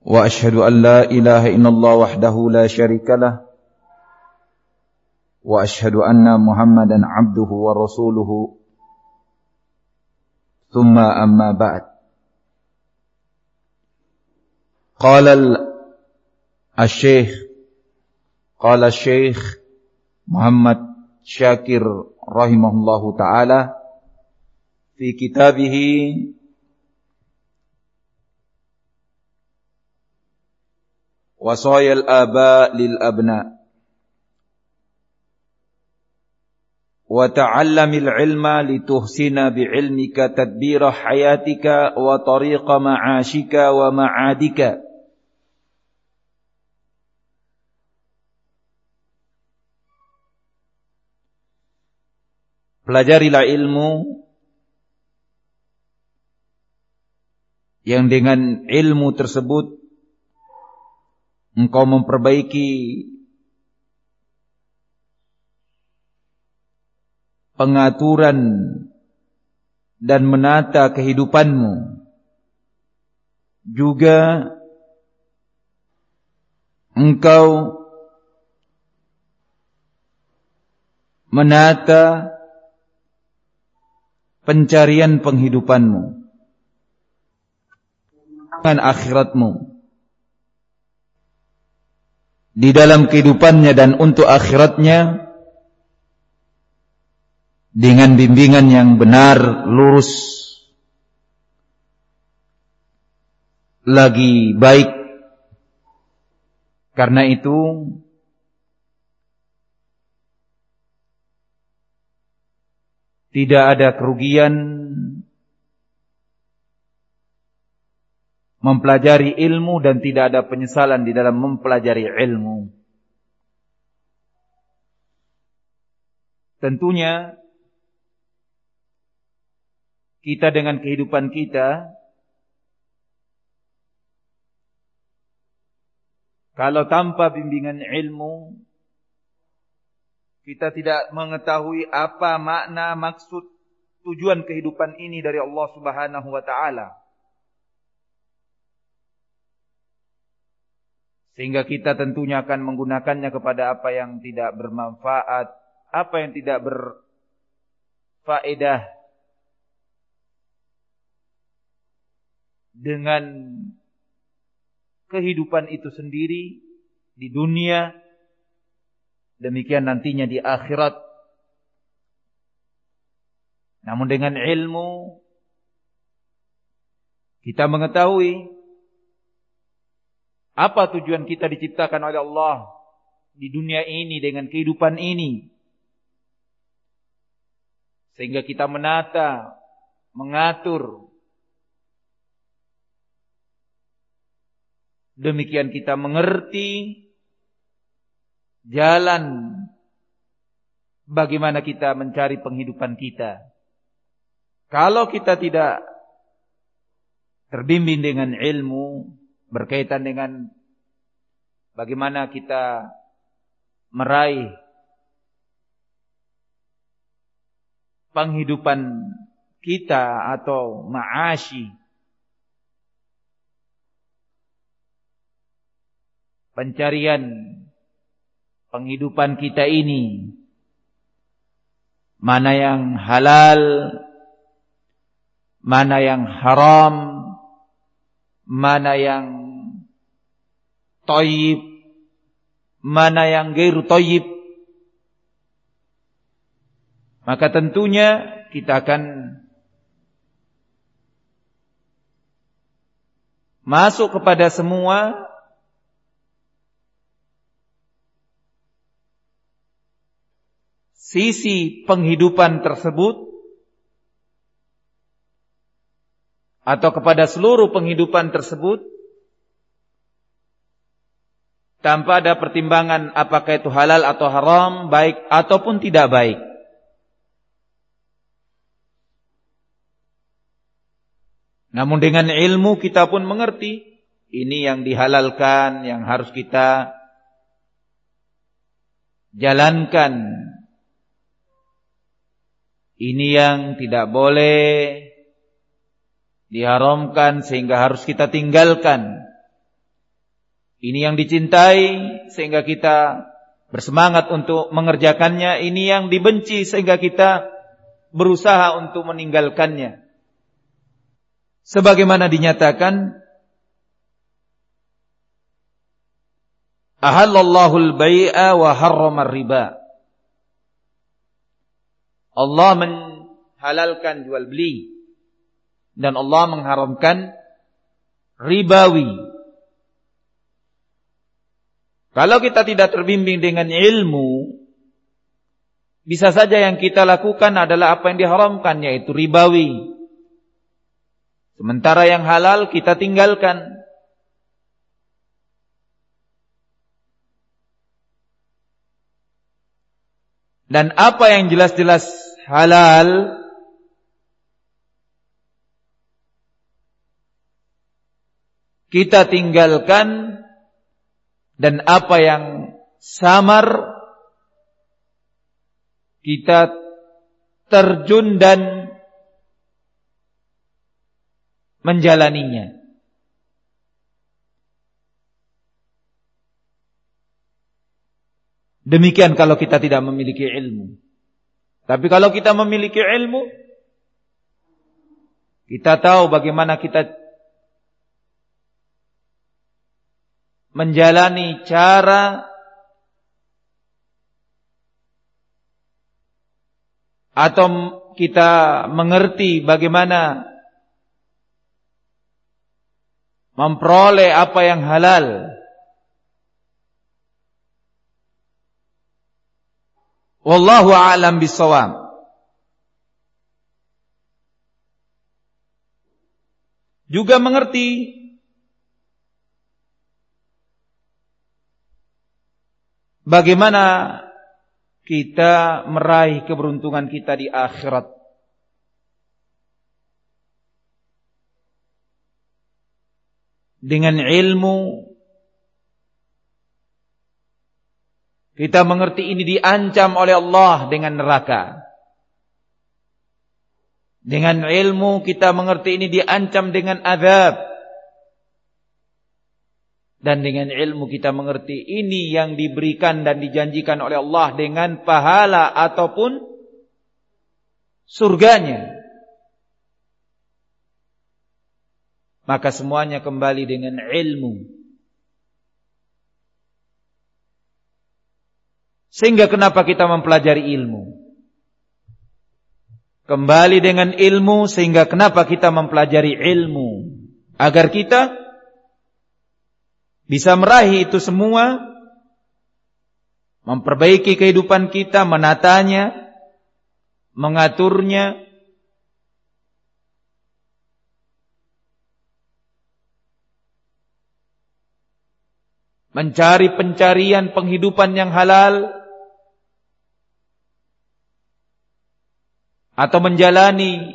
وأشهد أن لا إله إلا الله وحده لا شريك له وأشهد أن محمدا عبده ورسوله ثم أما بعد قال الشيخ محمد شاكر رحمه الله تعالى في كتابه وصايا الآباء للأبناء وتعلم العلم لتحسن بعلمك تدبير حياتك وطريق معاشك ومعادك Pelajarilah ilmu yang dengan ilmu tersebut engkau memperbaiki pengaturan dan menata kehidupanmu. Juga engkau menata pencarian penghidupanmu dan akhiratmu. Di dalam kehidupannya dan untuk akhiratnya dengan bimbingan yang benar, lurus, lagi baik. Karena itu tidak ada kerugian mempelajari ilmu dan tidak ada penyesalan di dalam mempelajari ilmu. Tentunya kita dengan kehidupan kita, kalau tanpa bimbingan ilmu, kita tidak mengetahui apa makna, maksud, tujuan kehidupan ini dari Allah Subhanahu wa ta'ala. Sehingga kita tentunya akan menggunakannya kepada apa yang tidak bermanfaat, apa yang tidak berfaedah. Dengan kehidupan itu sendiri di dunia, demikian nantinya di akhirat. Namun dengan ilmu kita mengetahui apa tujuan kita diciptakan oleh Allah di dunia ini dengan kehidupan ini. Sehingga kita menata, mengatur. Demikian kita mengerti jalan bagaimana kita mencari penghidupan kita. Kalau kita tidak terbimbing dengan ilmu berkaitan dengan bagaimana kita meraih penghidupan kita atau ma'ashi, pencarian penghidupan kita ini, mana yang halal, mana yang haram, mana yang thayyib, mana yang ghairu thayyib, maka tentunya kita akan masuk kepada semua sisi penghidupan tersebut atau kepada seluruh penghidupan tersebut tanpa ada pertimbangan apakah itu halal atau haram, baik ataupun tidak baik. Namun dengan ilmu kita pun mengerti ini yang dihalalkan, yang harus kita jalankan. Ini yang tidak boleh, diharamkan sehingga harus kita tinggalkan. Ini yang dicintai sehingga kita bersemangat untuk mengerjakannya. Ini yang dibenci sehingga kita berusaha untuk meninggalkannya. Sebagaimana dinyatakan, ahallallahu al-bai'a wa harrama riba. Allah menghalalkan jual beli dan Allah mengharamkan ribawi. Kalau kita tidak terbimbing dengan ilmu, bisa saja yang kita lakukan adalah apa yang diharamkan, yaitu ribawi. Sementara yang halal kita tinggalkan. Dan apa yang jelas-jelas halal, kita tinggalkan. Dan apa yang samar, kita terjun dan menjalaninya. Demikian kalau kita tidak memiliki ilmu. Tapi kalau kita memiliki ilmu, kita tahu bagaimana kita menjalani cara atau kita mengerti bagaimana memperoleh apa yang halal. Wallahu a'lam bissawab. Juga mengerti bagaimana kita meraih keberuntungan kita di akhirat. Dengan ilmu kita mengerti ini diancam oleh Allah dengan neraka. Dengan ilmu kita mengerti ini diancam dengan azab. Dan dengan ilmu kita mengerti ini yang diberikan dan dijanjikan oleh Allah dengan pahala ataupun surganya. Maka semuanya kembali dengan ilmu. Sehingga kenapa kita mempelajari ilmu? Kembali dengan ilmu, sehingga kenapa kita mempelajari ilmu? Agar kita bisa meraih itu semua, memperbaiki kehidupan kita, menatanya, mengaturnya, mencari pencarian penghidupan yang halal, atau menjalani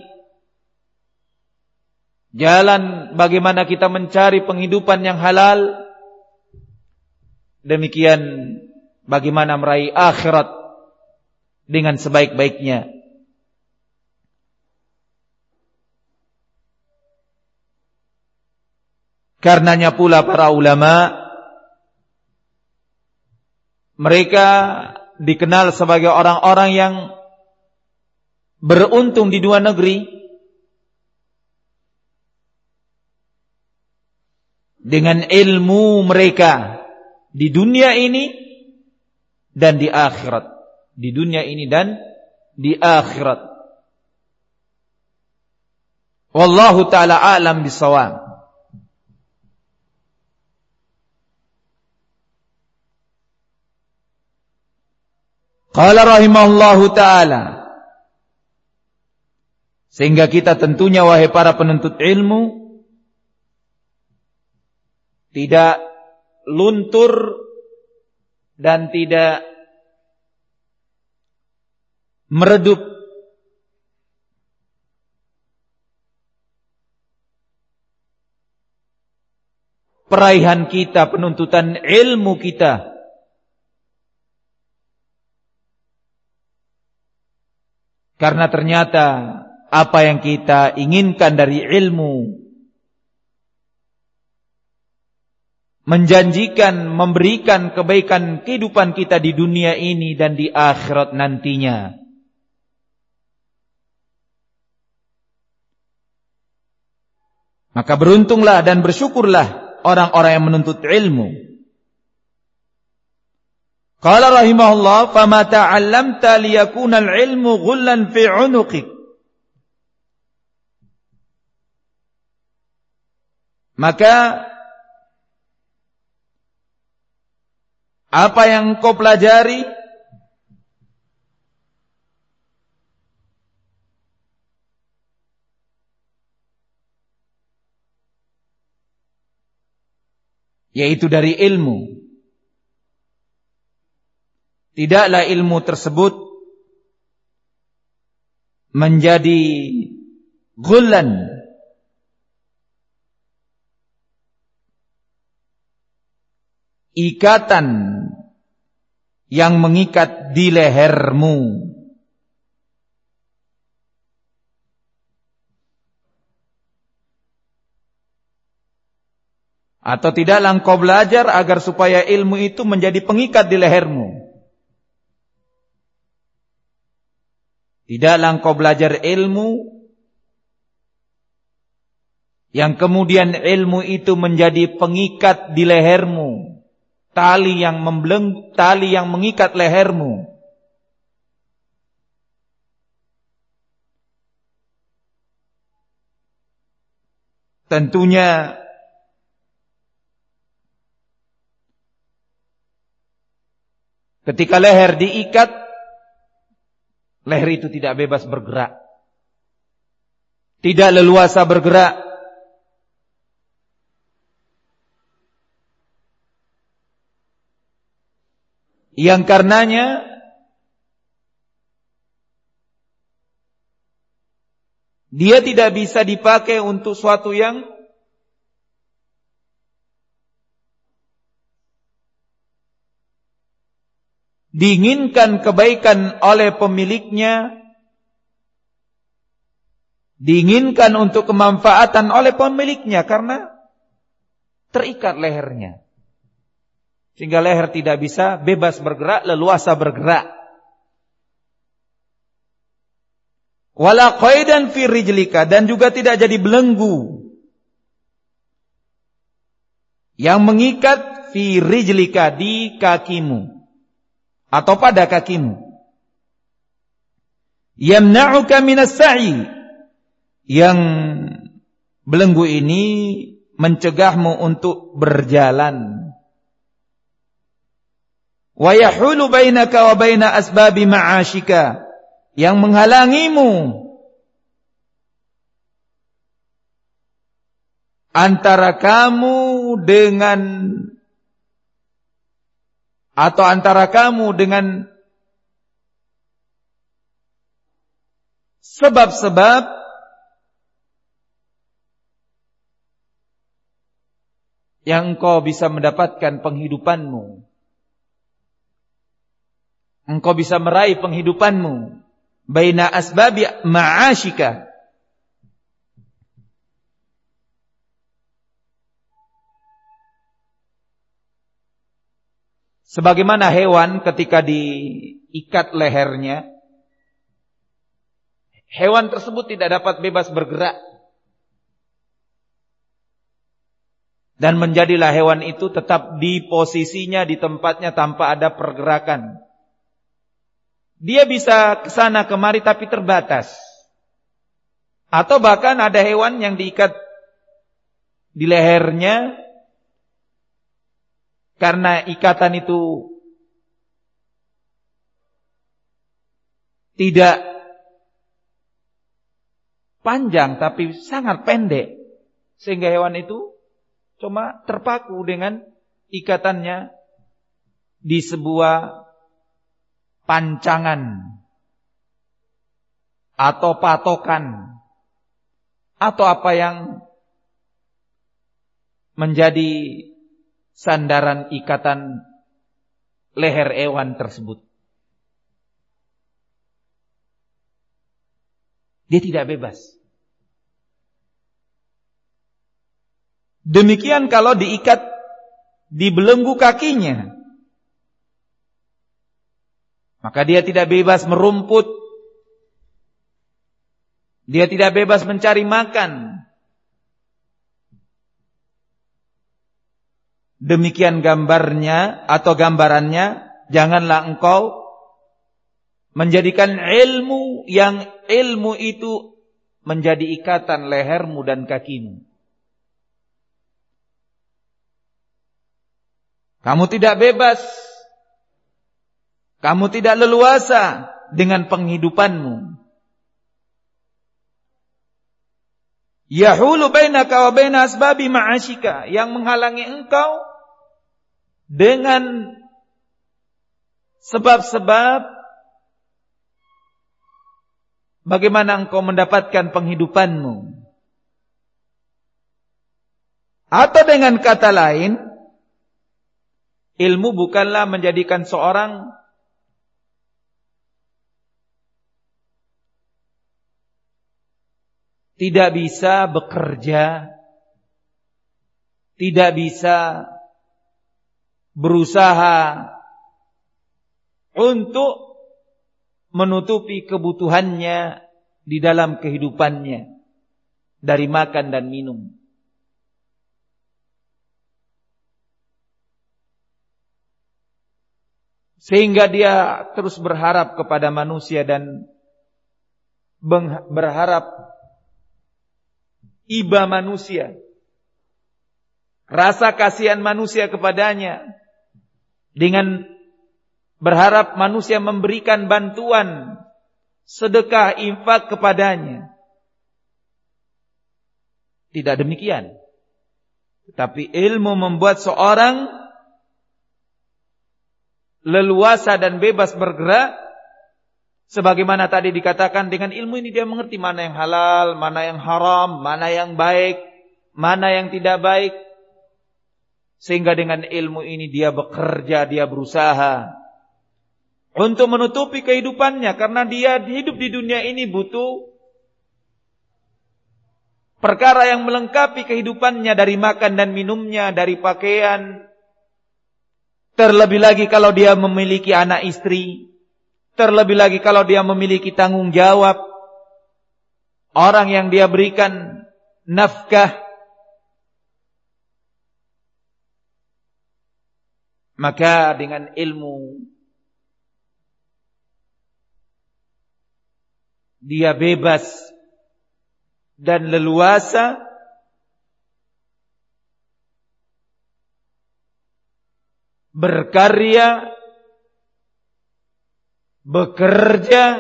jalan bagaimana kita mencari penghidupan yang halal. Demikian bagaimana meraih akhirat dengan sebaik-baiknya. Karenanya pula para ulama, mereka dikenal sebagai orang-orang yang beruntung di dua negeri. Dengan ilmu mereka di dunia ini dan di akhirat. Di dunia ini dan di akhirat. Wallahu ta'ala a'lam bissawab. Qala rahimahullahu ta'ala. Sehingga kita tentunya wahai para penuntut ilmu tidak luntur dan tidak meredup peraihan kita, penuntutan ilmu kita. Karena ternyata apa yang kita inginkan dari ilmu menjanjikan memberikan kebaikan kehidupan kita di dunia ini dan di akhirat nantinya. Maka beruntunglah dan bersyukurlah orang-orang yang menuntut ilmu. Qala rahimahullah, "Fama ta'allamta liyakuna al-'ilmu ghullan fi 'unuqik." Maka apa yang kau pelajari yaitu dari ilmu, tidaklah ilmu tersebut menjadi ghullan, ikatan yang mengikat di lehermu. Atau tidaklah engkau belajar agar supaya ilmu itu menjadi pengikat di lehermu. Tidaklah engkau belajar ilmu yang kemudian ilmu itu menjadi pengikat di lehermu, tali yang membelenggu, tali yang mengikat lehermu. Tentunya ketika leher diikat, leher itu tidak bebas bergerak, tidak leluasa bergerak. Yang karenanya dia tidak bisa dipakai untuk suatu yang diinginkan kebaikan oleh pemiliknya, diinginkan untuk kemanfaatan oleh pemiliknya, karena terikat lehernya. Sehingga leher tidak bisa bebas bergerak, leluasa bergerak. Wala qaidan fi rijlika, dan juga tidak jadi belenggu yang mengikat fi rijlika, di kakimu atau pada kakimu. Yamna'uka minas sa'i, yang belenggu ini mencegahmu untuk berjalan. Wa yahulu bainaka wa baina asbabi ma'ashika, yang menghalangimu antara kamu dengan, atau antara kamu dengan sebab-sebab yang engkau bisa mendapatkan penghidupanmu, engkau bisa meraih penghidupanmu, baina asbabi ma'ashika. Sebagaimana hewan ketika diikat lehernya, hewan tersebut tidak dapat bebas bergerak, dan menjadilah hewan itu tetap di posisinya, di tempatnya tanpa ada pergerakan. Dia bisa ke sana kemari tapi terbatas. Atau bahkan ada hewan yang diikat di lehernya, karena ikatan itu tidak panjang tapi sangat pendek, sehingga hewan itu cuma terpaku dengan ikatannya di sebuah pancangan atau patokan atau apa yang menjadi sandaran ikatan leher hewan tersebut. Dia tidak bebas. Demikian kalau diikat dibelenggu kakinya, maka dia tidak bebas merumput, dia tidak bebas mencari makan. Demikian gambarnya atau gambarannya, janganlah engkau menjadikan ilmu itu menjadi ikatan lehermu dan kakimu. Kamu tidak bebas, kamu tidak leluasa dengan penghidupanmu. Yahulu bainaka wa baina asbabi ma'ashika, yang menghalangi engkau dengan sebab-sebab bagaimana engkau mendapatkan penghidupanmu. Atau dengan kata lain, ilmu bukanlah menjadikan seorang tidak bisa bekerja, tidak bisa berusaha untuk menutupi kebutuhannya di dalam kehidupannya dari makan dan minum. Sehingga dia terus berharap kepada manusia dan berharap iba manusia, rasa kasihan manusia kepadanya, dengan berharap manusia memberikan bantuan, sedekah, infak kepadanya. Tidak demikian. Tetapi ilmu membuat seorang leluasa dan bebas bergerak. Sebagaimana tadi dikatakan, dengan ilmu ini dia mengerti mana yang halal, mana yang haram, mana yang baik, mana yang tidak baik. Sehingga dengan ilmu ini dia bekerja, dia berusaha untuk menutupi kehidupannya. Karena dia hidup di dunia ini butuh perkara yang melengkapi kehidupannya, dari makan dan minumnya, dari pakaian. Terlebih lagi kalau dia memiliki anak istri, terlebih lagi kalau dia memiliki tanggung jawab, orang yang dia berikan nafkah. Maka dengan ilmu dia bebas dan leluasa berkarya, bekerja,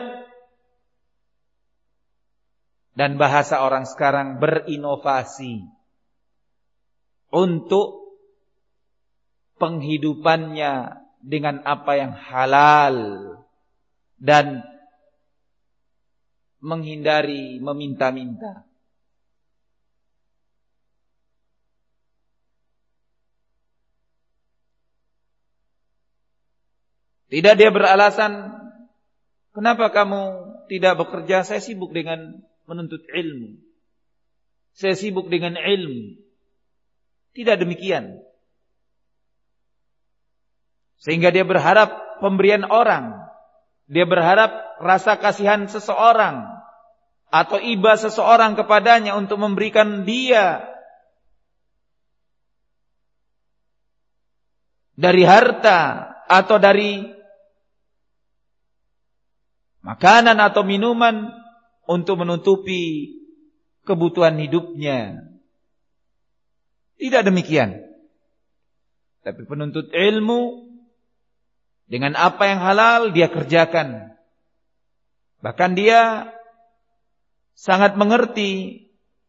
dan bahasa orang sekarang berinovasi untuk penghidupannya dengan apa yang halal dan menghindari meminta-minta. Tidak dia beralasan, kenapa kamu tidak bekerja? Saya sibuk dengan menuntut ilmu, saya sibuk dengan ilmu. Tidak demikian. Sehingga dia berharap pemberian orang, dia berharap rasa kasihan seseorang atau iba seseorang kepadanya untuk memberikan dia dari harta atau dari makanan atau minuman untuk menutupi kebutuhan hidupnya. Tidak demikian. Tapi penuntut ilmu dengan apa yang halal dia kerjakan. Bahkan dia sangat mengerti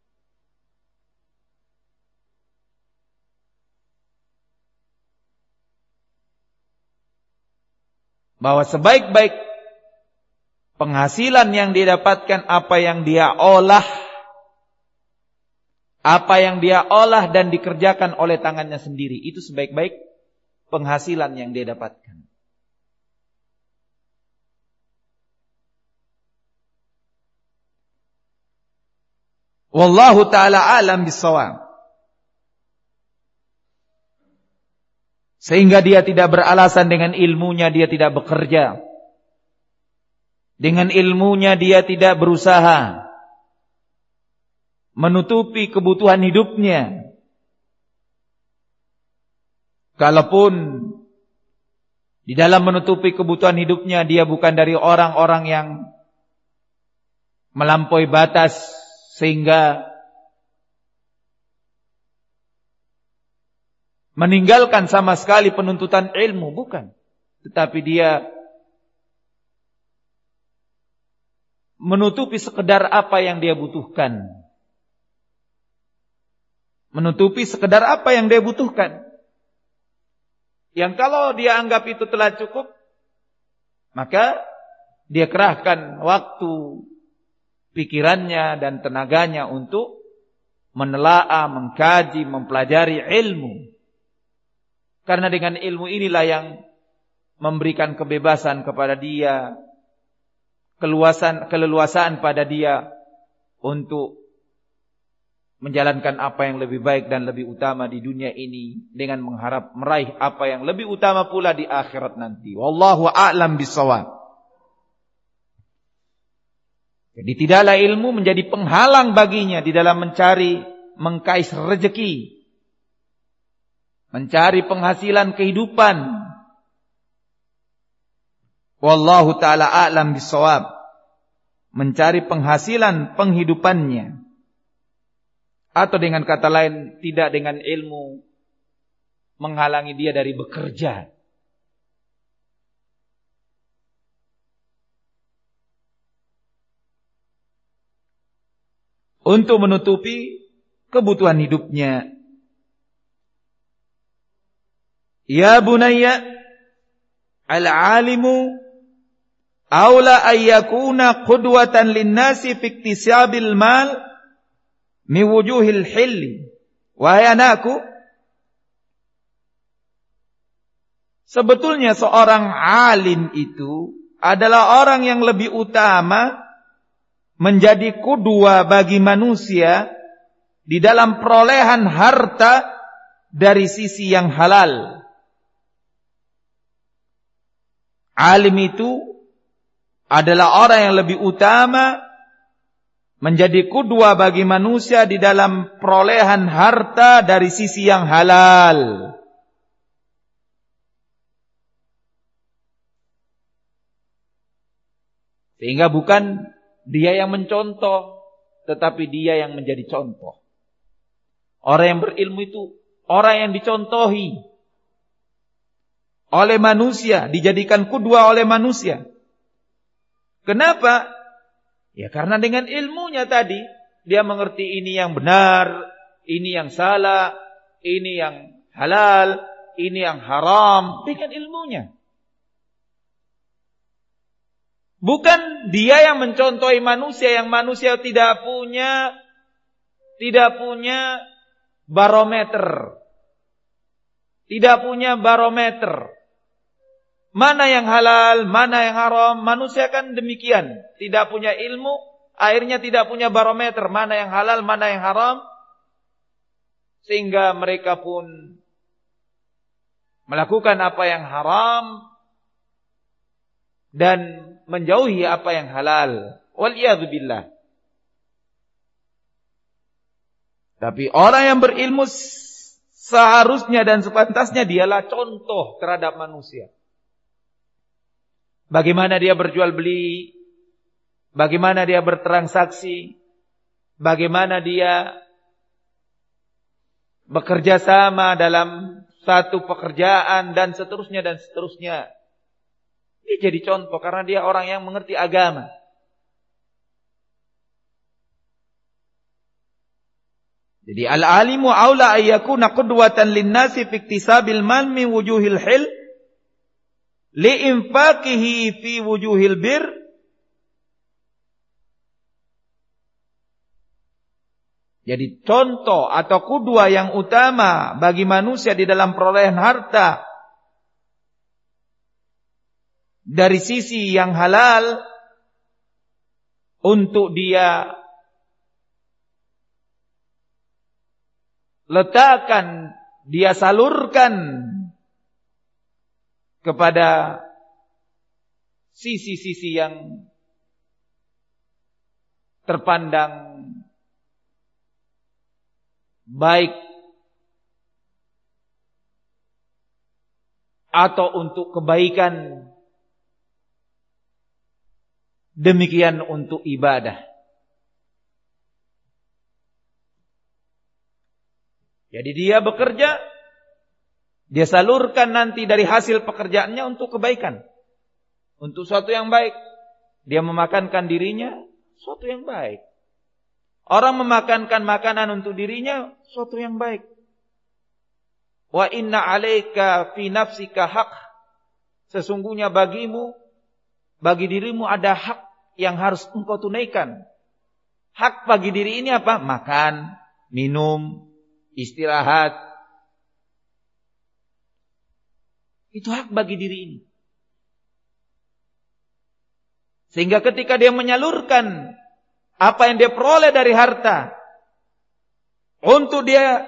bahwa sebaik-baik penghasilan yang dia dapatkan apa yang dia olah, apa yang dia olah dan dikerjakan oleh tangannya sendiri. Itu sebaik-baik penghasilan yang dia dapatkan. Wallahu ta'ala alam bisawab. Sehingga dia tidak beralasan dengan ilmunya dia tidak bekerja. Dengan ilmunya dia tidak berusaha menutupi kebutuhan hidupnya. Kalaupun di dalam menutupi kebutuhan hidupnya dia bukan dari orang-orang yang melampaui batas sehingga meninggalkan sama sekali penuntutan ilmu, bukan. Tetapi dia menutupi sekedar apa yang dia butuhkan. Menutupi sekedar apa yang dia butuhkan. Yang kalau dia anggap itu telah cukup, maka dia kerahkan waktu, pikirannya dan tenaganya untuk menelaah, mengkaji, mempelajari ilmu. Karena dengan ilmu inilah yang memberikan kebebasan kepada dia, keleluasaan pada dia untuk menjalankan apa yang lebih baik dan lebih utama di dunia ini dengan mengharap meraih apa yang lebih utama pula di akhirat nanti. Wallahu a'lam bishawab. Jadi tidaklah ilmu menjadi penghalang baginya di dalam mengkais rezeki, mencari penghasilan kehidupan. Wallahu ta'ala a'lam bishawab. Mencari penghasilan penghidupannya. Atau dengan kata lain, tidak dengan ilmu menghalangi dia dari bekerja. Untuk menutupi kebutuhan hidupnya. Ya bunayya, al-alimu awla ayyakuna qudwatan linnasi fi iktisabil mal mi wujuhil hilli. Wahai anakku, sebetulnya seorang alim itu adalah orang yang lebih utama menjadi qudwa bagi manusia di dalam perolehan harta dari sisi yang halal. Alim itu adalah orang yang lebih utama menjadi qudwa bagi manusia di dalam perolehan harta dari sisi yang halal. Sehingga bukan dia yang mencontoh, tetapi dia yang menjadi contoh. Orang yang berilmu itu orang yang dicontohi oleh manusia, dijadikan qudwa oleh manusia. Kenapa? Ya karena dengan ilmunya tadi, dia mengerti ini yang benar, ini yang salah, ini yang halal, ini yang haram. Dengan ilmunya. Bukan dia yang mencontohi manusia, yang manusia tidak punya barometer. Tidak punya barometer. Mana yang halal, mana yang haram. Manusia kan demikian. Tidak punya ilmu, akhirnya tidak punya barometer. Mana yang halal, mana yang haram. Sehingga mereka pun melakukan apa yang haram dan menjauhi apa yang halal. Waliyadzubillah. Tapi orang yang berilmu seharusnya dan sepantasnya dialah contoh terhadap manusia. Bagaimana dia berjual beli, bagaimana dia bertransaksi, bagaimana dia bekerja sama dalam satu pekerjaan dan seterusnya dan seterusnya. Dia jadi contoh karena dia orang yang mengerti agama. Jadi al-alimu aula ayyakuna qudwatan lin-nasi fi iktisabil mal min wujuhil hil li'infaqihi fi wujuhil bir. Jadi contoh atau qudwa yang utama bagi manusia di dalam perolehan harta dari sisi yang halal untuk dia letakkan, dia salurkan kepada sisi-sisi yang terpandang baik atau untuk kebaikan, demikian untuk ibadah. Jadi dia bekerja, dia salurkan nanti dari hasil pekerjaannya untuk kebaikan, untuk suatu yang baik. Dia memakankan dirinya suatu yang baik. Orang memakankan makanan untuk dirinya suatu yang baik. Wa inna 'alaika fi nafsika haq. Sesungguhnya bagi dirimu ada hak yang harus engkau tunaikan. Hak bagi diri ini apa? Makan, minum, istirahat. Itu hak bagi diri ini. Sehingga ketika dia menyalurkan apa yang dia peroleh dari harta untuk dia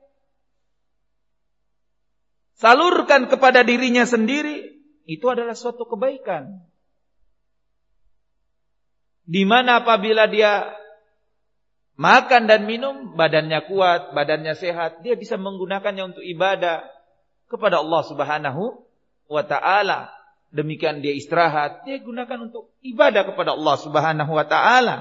salurkan kepada dirinya sendiri, itu adalah suatu kebaikan. Di mana apabila dia makan dan minum, badannya kuat, badannya sehat, dia bisa menggunakannya untuk ibadah kepada Allah Subhanahu wa ta'ala. Demikian dia istirahat, dia gunakan untuk ibadah kepada Allah Subhanahu wa ta'ala.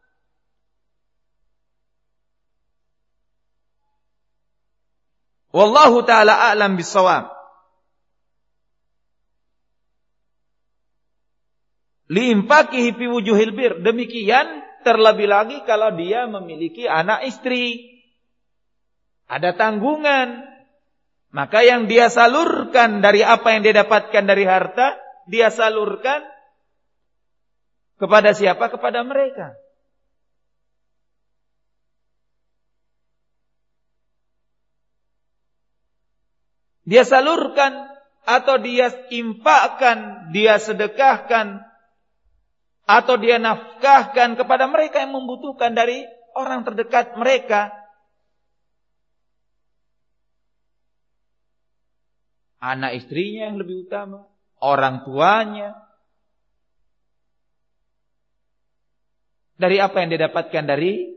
Wallahu ta'ala a'lam bis-shawab. Liinfaqihi fi wujuhil bir. Demikian terlebih lagi kalau dia memiliki anak istri, ada tanggungan, maka yang dia salurkan dari apa yang dia dapatkan dari harta, dia salurkan kepada siapa? Kepada mereka. Dia salurkan atau dia infakkan, dia sedekahkan, atau dia nafkahkan kepada mereka yang membutuhkan dari orang terdekat mereka. Anak istrinya yang lebih utama, orang tuanya. Dari apa yang dia dapatkan dari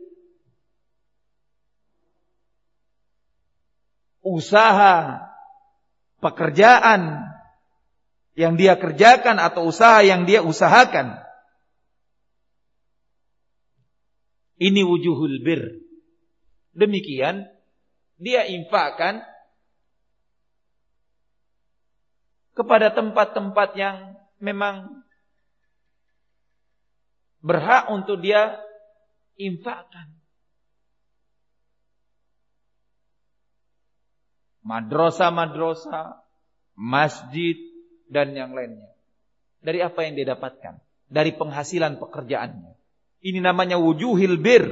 usaha, pekerjaan yang dia kerjakan atau usaha yang dia usahakan. Ini wujuhul bir. Demikian dia infakkan kepada tempat-tempat yang memang berhak untuk dia infakkan. Madrasah-madrasah, masjid, dan yang lainnya. Dari apa yang dia dapatkan? Dari penghasilan pekerjaannya. Ini namanya wujuhil bir.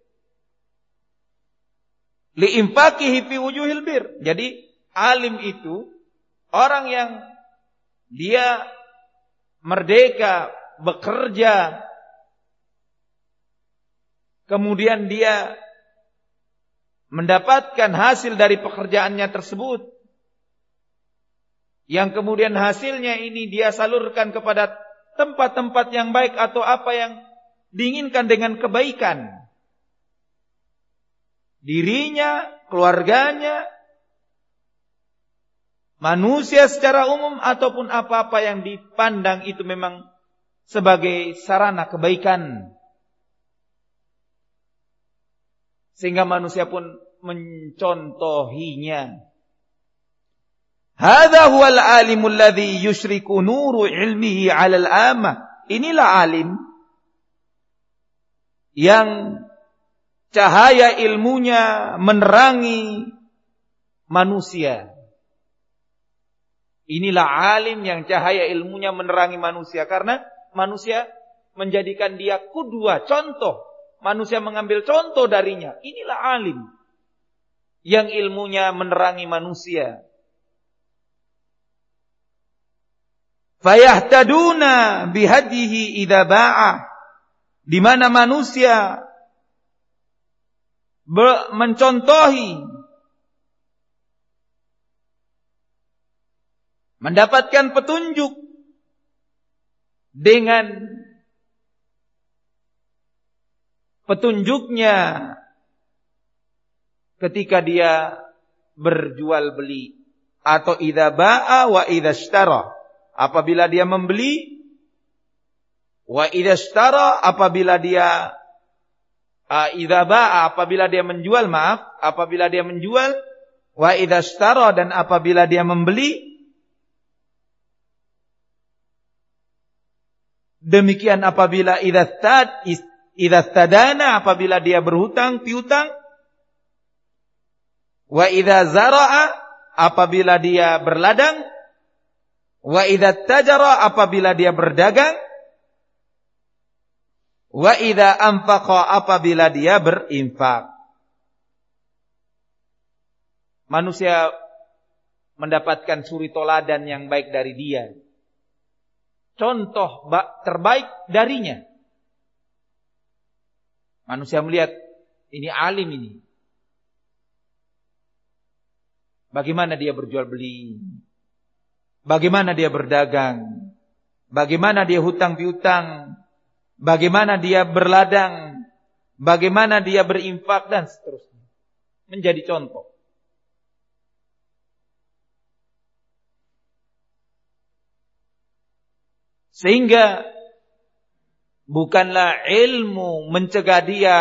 Liinfaqihi fi wujuhil bir. Jadi alim itu orang yang dia merdeka, bekerja, kemudian dia mendapatkan hasil dari pekerjaannya tersebut, yang kemudian hasilnya ini dia salurkan kepada tempat-tempat yang baik atau apa yang diinginkan dengan kebaikan dirinya, keluarganya, manusia secara umum, ataupun apa-apa yang dipandang itu memang sebagai sarana kebaikan, sehingga manusia pun mencontohinya. Hadza huwal alimul ladzi yusyriku nuru ilmihi 'alal ammah. Inilah alim yang cahaya ilmunya menerangi manusia. Inilah alim yang cahaya ilmunya menerangi manusia, karena manusia menjadikan dia qudwah, contoh. Manusia mengambil contoh darinya. Inilah alim yang ilmunya menerangi manusia. Fayahtaduna bihadihi idza ba'a. Di mana manusia mencontohi mendapatkan petunjuk dengan petunjuknya ketika dia berjual beli, atau idza ba'a wa idza ishtara, apabila dia membeli, wa idza ishtara, apabila dia idza ba'a, apabila dia menjual, apabila dia menjual, wa idza ishtara, dan apabila dia membeli. Demikian apabila idza tadana, apabila dia berhutang piutang. Wa idza zara'a, apabila dia berladang. Wa idza tajara, apabila dia berdagang. Wa idza anfaqa, apabila dia berinfak. Manusia mendapatkan suri toladan yang baik dari dia. Contoh terbaik darinya. Manusia melihat, ini alim ini. Bagaimana dia berjual beli? Bagaimana dia berdagang? Bagaimana dia hutang piutang? Bagaimana dia berladang? Bagaimana dia berinfak, dan seterusnya. Menjadi contoh. Sehingga bukanlah ilmu mencegah dia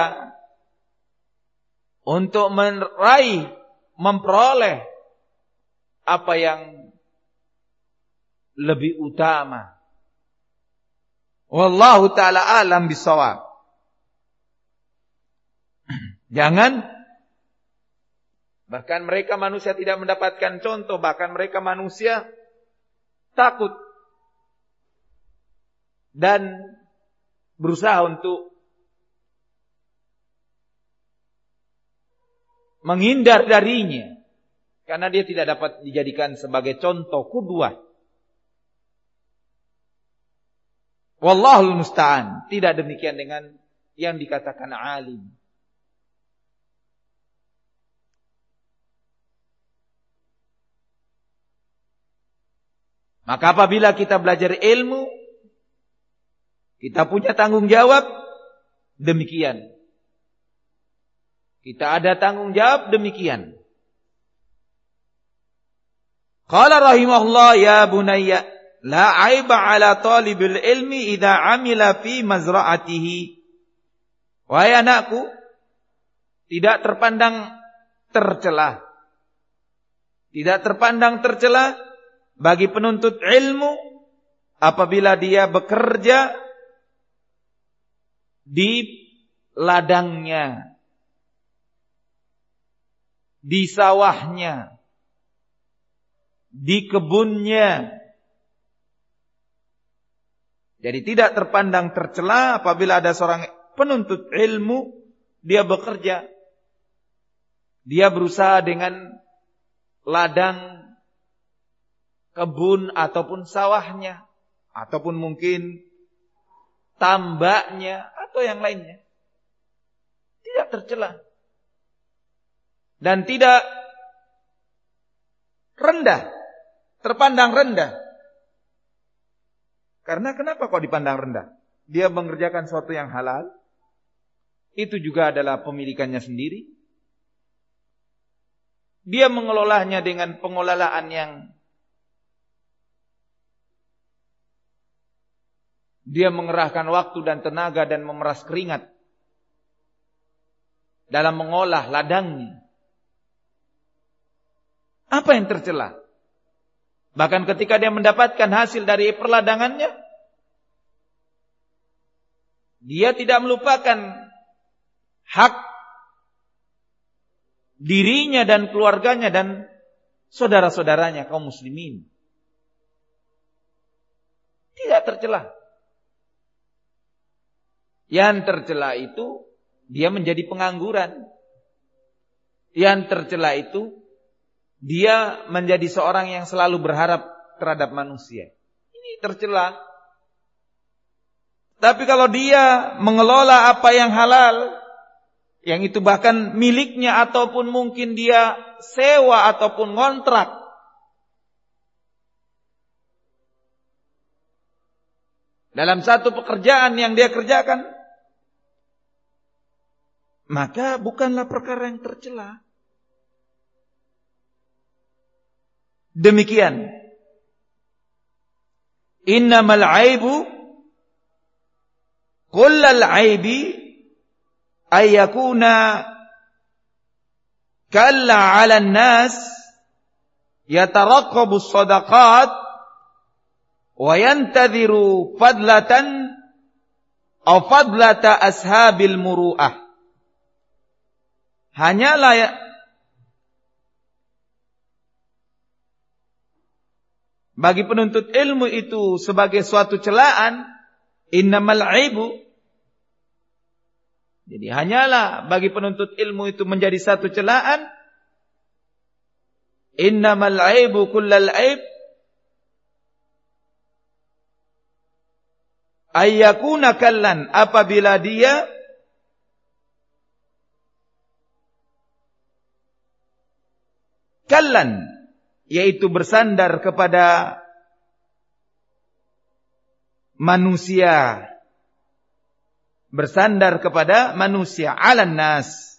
untuk memperoleh apa yang lebih utama. Wallahu ta'ala alam bisawab. Jangan, bahkan mereka manusia tidak mendapatkan contoh, bahkan mereka manusia takut dan berusaha untuk menghindar darinya, karena dia tidak dapat dijadikan sebagai contoh qudwah. Wallahul musta'an. Tidak demikian dengan yang dikatakan alim. Maka apabila kita belajar ilmu, kita punya tanggung jawab demikian. Kita ada tanggung jawab demikian. Qala rahimahullah, ya bunayya, la aiba ala talibil ilmi idza amila fi mazra'atihi. Wahai anakku, tidak terpandang tercela. Tidak terpandang tercela bagi penuntut ilmu apabila dia bekerja di ladangnya, di sawahnya, di kebunnya. Jadi tidak terpandang tercela apabila ada seorang penuntut ilmu, dia bekerja, dia berusaha dengan ladang, kebun ataupun sawahnya, ataupun mungkin tambaknya atau yang lainnya. Tidak tercela dan tidak rendah, terpandang rendah. Karena kenapa kok dipandang rendah? Dia mengerjakan sesuatu yang halal, itu juga adalah pemilikannya sendiri. Dia mengelolanya dengan pengelolaan yang dia mengerahkan waktu dan tenaga dan memeras keringat dalam mengolah ladangnya. Apa yang tercela? Bahkan ketika dia mendapatkan hasil dari perladangannya, dia tidak melupakan hak dirinya dan keluarganya dan saudara-saudaranya kaum muslimin. Tidak tercela. Yang tercela itu dia menjadi pengangguran. Yang tercela itu dia menjadi seorang yang selalu berharap terhadap manusia. Ini tercela. Tapi kalau dia mengelola apa yang halal, yang itu bahkan miliknya ataupun mungkin dia sewa ataupun kontrak, dalam satu pekerjaan yang dia kerjakan, maka bukanlah perkara yang tercela. Demikian. Innamal aibu kullal aibi ayyakuna kalla 'alan nas yataraqqabu as-sadaqat wa yantadhiru fadlatan aw fadlata ashabil muru'ah. Hanyalah bagi penuntut ilmu itu sebagai suatu celaan, innamal aibu. Jadi hanyalah bagi penuntut ilmu itu menjadi satu celaan, innamal aibu kullal aib ayyakuna kallan, apabila dia kallan, yaitu bersandar kepada manusia, bersandar kepada manusia, 'alan nas.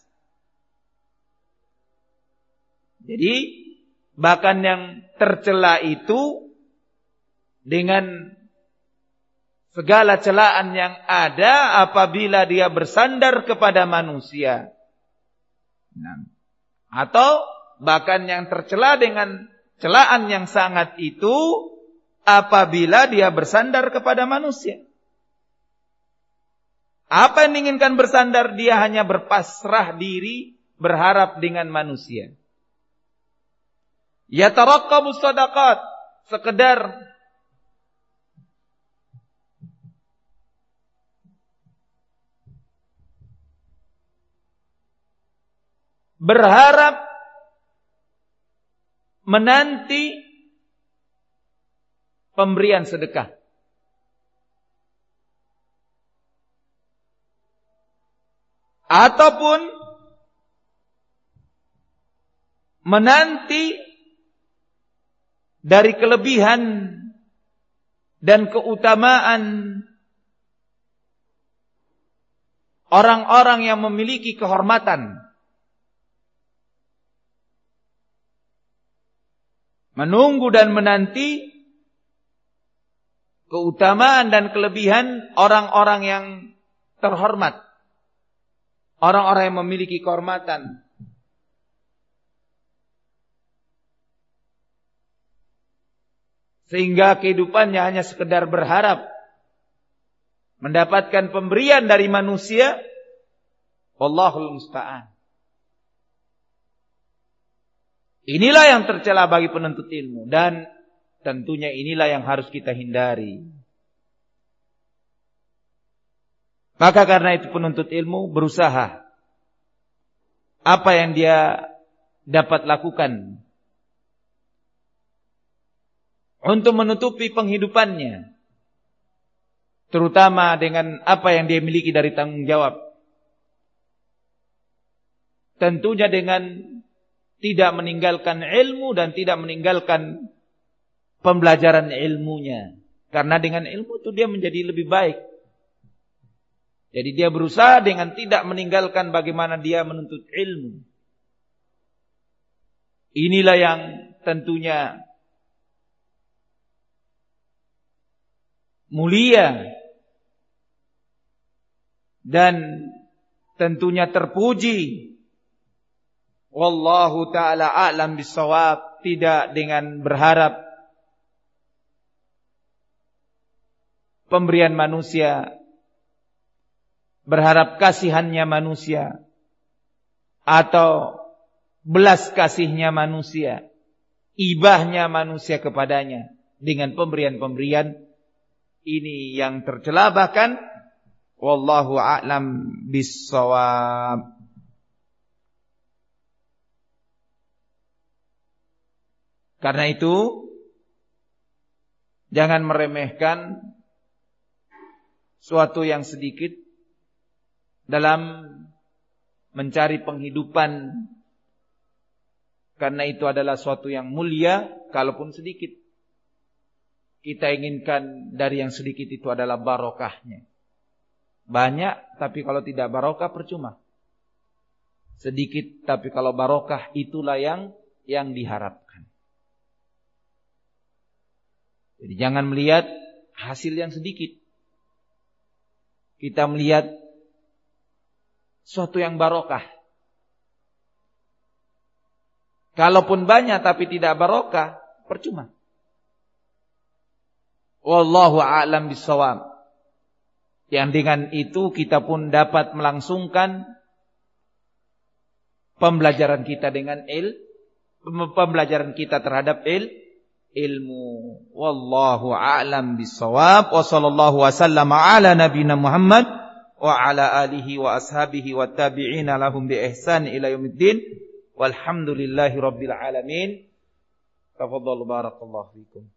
Jadi bahkan yang tercela itu dengan segala celaan yang ada apabila dia bersandar kepada manusia. Nah, atau bahkan yang tercela dengan celaan yang sangat itu apabila dia bersandar kepada manusia. Apa yang diinginkan bersandar? Dia hanya berpasrah diri, berharap dengan manusia. Yataraqqabu shadaqat, sekedar berharap, menanti pemberian sedekah. Ataupun menanti dari kelebihan dan keutamaan orang-orang yang memiliki kehormatan. Menunggu dan menanti keutamaan dan kelebihan orang-orang yang terhormat, orang-orang yang memiliki kehormatan. Sehingga kehidupannya hanya sekedar berharap mendapatkan pemberian dari manusia. Wallahul musta'an. Inilah yang tercela bagi penuntut ilmu, dan tentunya inilah yang harus kita hindari. Maka karena itu penuntut ilmu berusaha apa yang dia dapat lakukan untuk menutupi penghidupannya, terutama dengan apa yang dia miliki dari tanggung jawab. Tentunya dengan tidak meninggalkan ilmu dan tidak meninggalkan pembelajaran ilmunya. Karena dengan ilmu itu dia menjadi lebih baik. Jadi dia berusaha dengan tidak meninggalkan bagaimana dia menuntut ilmu. Inilah yang tentunya mulia dan tentunya terpuji. Wallahu ta'ala a'lam bissawab. Tidak dengan berharap pemberian manusia, berharap kasihannya manusia, atau belas kasihnya manusia, ibahnya manusia kepadanya dengan pemberian-pemberian. Ini yang tercela, bahkan wallahu a'lam bissawab. Karena itu jangan meremehkan suatu yang sedikit dalam mencari penghidupan, karena itu adalah suatu yang mulia kalaupun sedikit. kita inginkan dari yang sedikit itu adalah barokahnya. Banyak, tapi kalau tidak barokah percuma. Sedikit, tapi kalau barokah itulah yang diharapkan. Jadi jangan melihat hasil yang sedikit. Kita melihat suatu yang barokah. Kalaupun banyak tapi tidak barokah, percuma. Wallahu a'lam bishawab. Yang dengan itu kita pun dapat melangsungkan pembelajaran kita dengan pembelajaran kita terhadap ilmu. Wallahu a'lam bishawab. Wa sallallahu wasallama ala nabiyina Muhammad wa ala alihi wa ashabihi wa tabi'ina lahum bi ihsan ila yaumiddin. Walhamdulillahi rabbil alamin. Tafadhalu barakallahu fikum.